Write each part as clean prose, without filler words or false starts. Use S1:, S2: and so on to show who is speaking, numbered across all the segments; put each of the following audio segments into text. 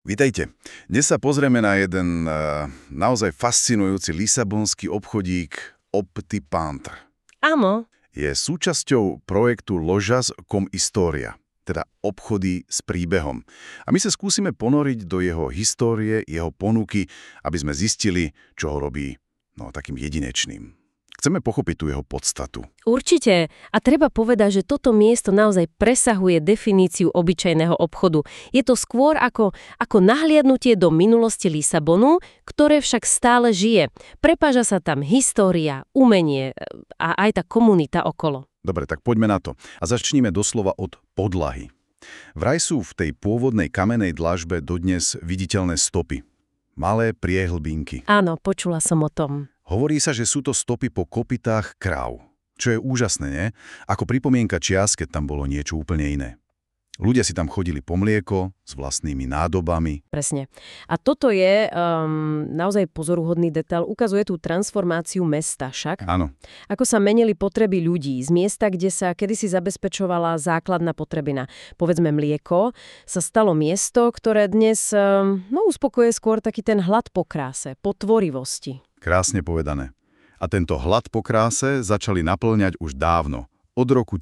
S1: Vitajte. Dnes sa pozrieme na jeden naozaj fascinujúci lisabonský obchodík Optipantre.
S2: Áno.
S1: Je súčasťou projektu Lojas com História, teda obchody s príbehom. A my sa skúsime ponoriť do jeho histórie, jeho ponuky, aby sme zistili, čo ho robí takým jedinečným. Chceme pochopiť tú jeho podstatu.
S2: Určite. A treba povedať, že toto miesto naozaj presahuje definíciu obyčajného obchodu. Je to skôr ako nahliadnutie do minulosti Lisabonu, ktoré však stále žije. Prepáža sa tam história, umenie a aj tá komunita okolo.
S1: Dobre, tak poďme na to. A začníme doslova od podlahy. Vraj sú v tej pôvodnej kamennej dlažbe dodnes viditeľné stopy. Malé priehlbinky.
S2: Áno, počula som o tom.
S1: Hovorí sa, že sú to stopy po kopytách kráv. Čo je úžasné, nie? Ako pripomienka čias, keď tam bolo niečo úplne iné. Ľudia si tam chodili po mlieko s vlastnými nádobami.
S2: Presne. A toto je naozaj pozoruhodný detail. Ukazuje tú transformáciu mesta však.
S1: Áno.
S2: Ako sa menili potreby ľudí. Z miesta, kde sa kedysi zabezpečovala základná potrebina, povedzme mlieko, sa stalo miesto, ktoré dnes uspokojuje skôr taký ten hlad po kráse, po tvorivosti.
S1: Krásne povedané. A tento hlad po kráse začali naplňať už dávno, od roku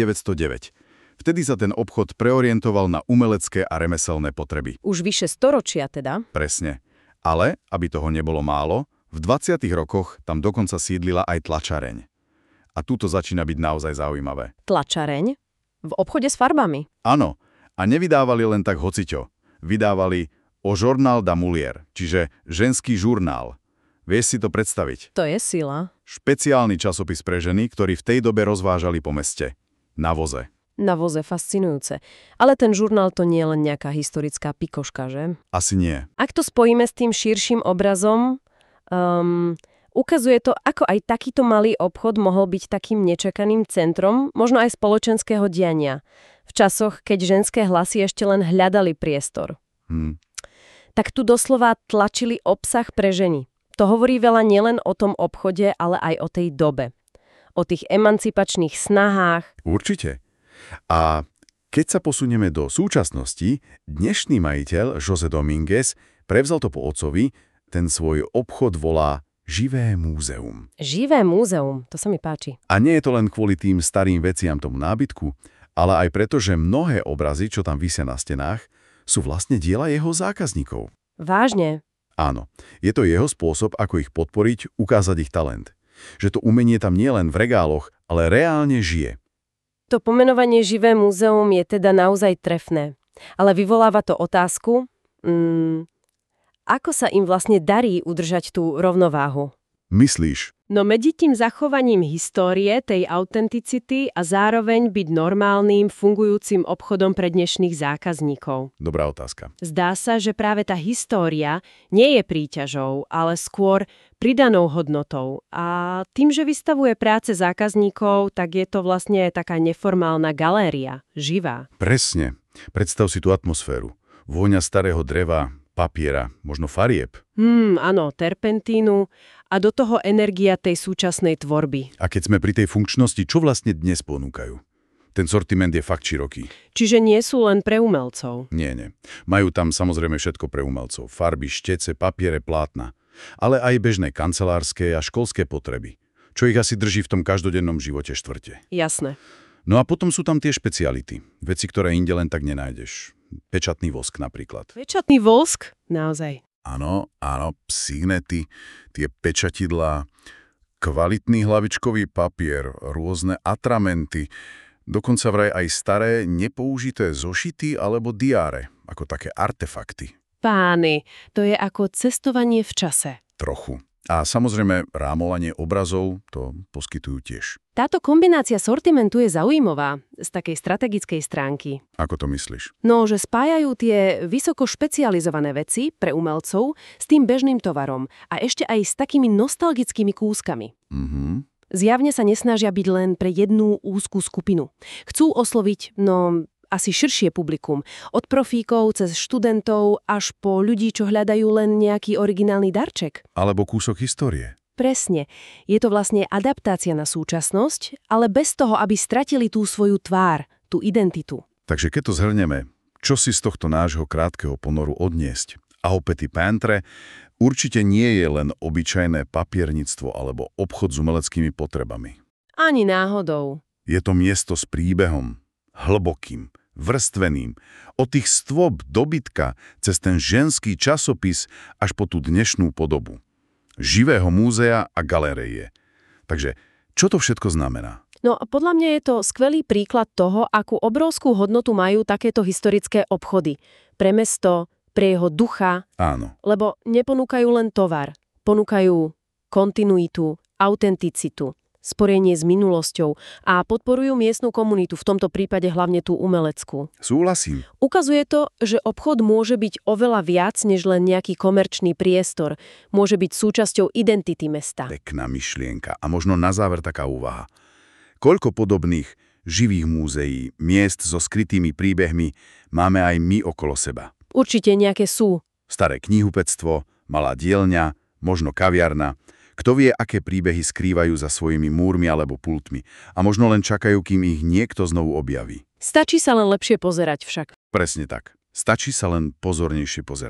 S1: 1909. Vtedy sa ten obchod preorientoval na umelecké a remeselné potreby.
S2: Už vyše storočia teda.
S1: Presne. Ale, aby toho nebolo málo, v 20. rokoch tam dokonca sídlila aj tlačareň. A tu to začína byť naozaj zaujímavé.
S2: Tlačareň? V obchode s farbami?
S1: Áno. A nevydávali len tak hocičo. Vydávali O Journal da Mulier, čiže ženský žurnál. Vieš si to predstaviť?
S2: To je sila.
S1: Špeciálny časopis pre ženy, ktorý v tej dobe rozvážali po meste. Na voze.
S2: Na voze, fascinujúce. Ale ten žurnál to nie je len nejaká historická pikoška, že?
S1: Asi nie.
S2: Ak to spojíme s tým širším obrazom, ukazuje to, ako aj takýto malý obchod mohol byť takým nečakaným centrom, možno aj spoločenského diania. V časoch, keď ženské hlasy ešte len hľadali priestor. Tak tu doslova tlačili obsah pre ženy. To hovorí veľa nielen o tom obchode, ale aj o tej dobe. O tých emancipačných snahách.
S1: Určite. A keď sa posunieme do súčasnosti, dnešný majiteľ José Dominguez prevzal to po otcovi, ten svoj obchod volá Živé múzeum.
S2: Živé múzeum, to sa mi páči.
S1: A nie je to len kvôli tým starým veciam tomu nábytku, ale aj preto, že mnohé obrazy, čo tam visia na stenách, sú vlastne diela jeho zákazníkov.
S2: Vážne?
S1: Áno, je to jeho spôsob, ako ich podporiť, ukázať ich talent. Že to umenie tam nie len v regáloch, ale reálne žije.
S2: To pomenovanie Živé múzeum je teda naozaj trefné. Ale vyvoláva to otázku, ako sa im vlastne darí udržať tú rovnováhu?
S1: Myslíš?
S2: No medzi tým zachovaním histórie, tej autenticity a zároveň byť normálnym, fungujúcim obchodom pre dnešných zákazníkov.
S1: Dobrá otázka.
S2: Zdá sa, že práve tá história nie je príťažou, ale skôr pridanou hodnotou. A tým, že vystavuje práce zákazníkov, tak je to vlastne taká neformálna galéria, živá.
S1: Presne. Predstav si tú atmosféru. Vôňa starého dreva, papiera, možno farieb.
S2: Áno, terpentínu a do toho energia tej súčasnej tvorby.
S1: A keď sme pri tej funkčnosti, čo vlastne dnes ponúkajú? Ten sortiment je fakt široký.
S2: Čiže nie sú len pre umelcov?
S1: Nie. Majú tam samozrejme všetko pre umelcov. Farby, štece, papiere, plátna. Ale aj bežné kancelárske a školské potreby. Čo ich asi drží v tom každodennom živote štvrte.
S2: Jasné.
S1: No a potom sú tam tie špeciality. Veci, ktoré inde len tak nenájdeš. Pečatný vosk napríklad.
S2: Pečatný vosk? Naozaj.
S1: Áno, psignety, tie pečatidlá, kvalitný hlavičkový papier, rôzne atramenty, dokonca vraj aj staré, nepoužité zošity alebo diáre, ako také artefakty.
S2: Pány, to je ako cestovanie v čase.
S1: Trochu. A samozrejme, rámovanie obrazov to poskytujú tiež.
S2: Táto kombinácia sortimentu je zaujímavá z takej strategickej stránky.
S1: Ako to myslíš?
S2: No, že spájajú tie vysoko špecializované veci pre umelcov s tým bežným tovarom a ešte aj s takými nostalgickými kúskami. Zjavne sa nesnažia byť len pre jednu úzkú skupinu. Chcú osloviť, asi širšie publikum. Od profíkov cez študentov až po ľudí, čo hľadajú len nejaký originálny darček.
S1: Alebo kúsok histórie.
S2: Presne. Je to vlastne adaptácia na súčasnosť, ale bez toho, aby stratili tú svoju tvár, tú identitu.
S1: Takže keď to zhrnieme, čo si z tohto nášho krátkeho ponoru odniesť. A o Petit Peintre určite nie je len obyčajné papierníctvo alebo obchod s umeleckými potrebami.
S2: Ani náhodou.
S1: Je to miesto s príbehom, hlbokým, vrstveným, od tých stôp dobytka cez ten ženský časopis až po tú dnešnú podobu. Živého múzea a galérie. Takže, čo to všetko znamená?
S2: No a podľa mňa je to skvelý príklad toho, akú obrovskú hodnotu majú takéto historické obchody. Pre mesto, pre jeho ducha.
S1: Áno.
S2: Lebo neponúkajú len tovar. Ponúkajú kontinuitu, autenticitu, sporenie s minulosťou a podporujú miestnu komunitu, v tomto prípade hlavne tú umeleckú.
S1: Súhlasím.
S2: Ukazuje to, že obchod môže byť oveľa viac než len nejaký komerčný priestor. Môže byť súčasťou identity mesta.
S1: Pekná myšlienka. A možno na záver taká úvaha. Koľko podobných živých múzeí, miest so skrytými príbehmi máme aj my okolo seba?
S2: Určite nejaké sú.
S1: Staré knihupectvo, malá dielňa, možno kaviarna. Kto vie, aké príbehy skrývajú za svojimi múrmi alebo pultmi. A možno len čakajú, kým ich niekto znovu objaví.
S2: Stačí sa len lepšie pozerať však.
S1: Presne tak. Stačí sa len pozornejšie pozerať.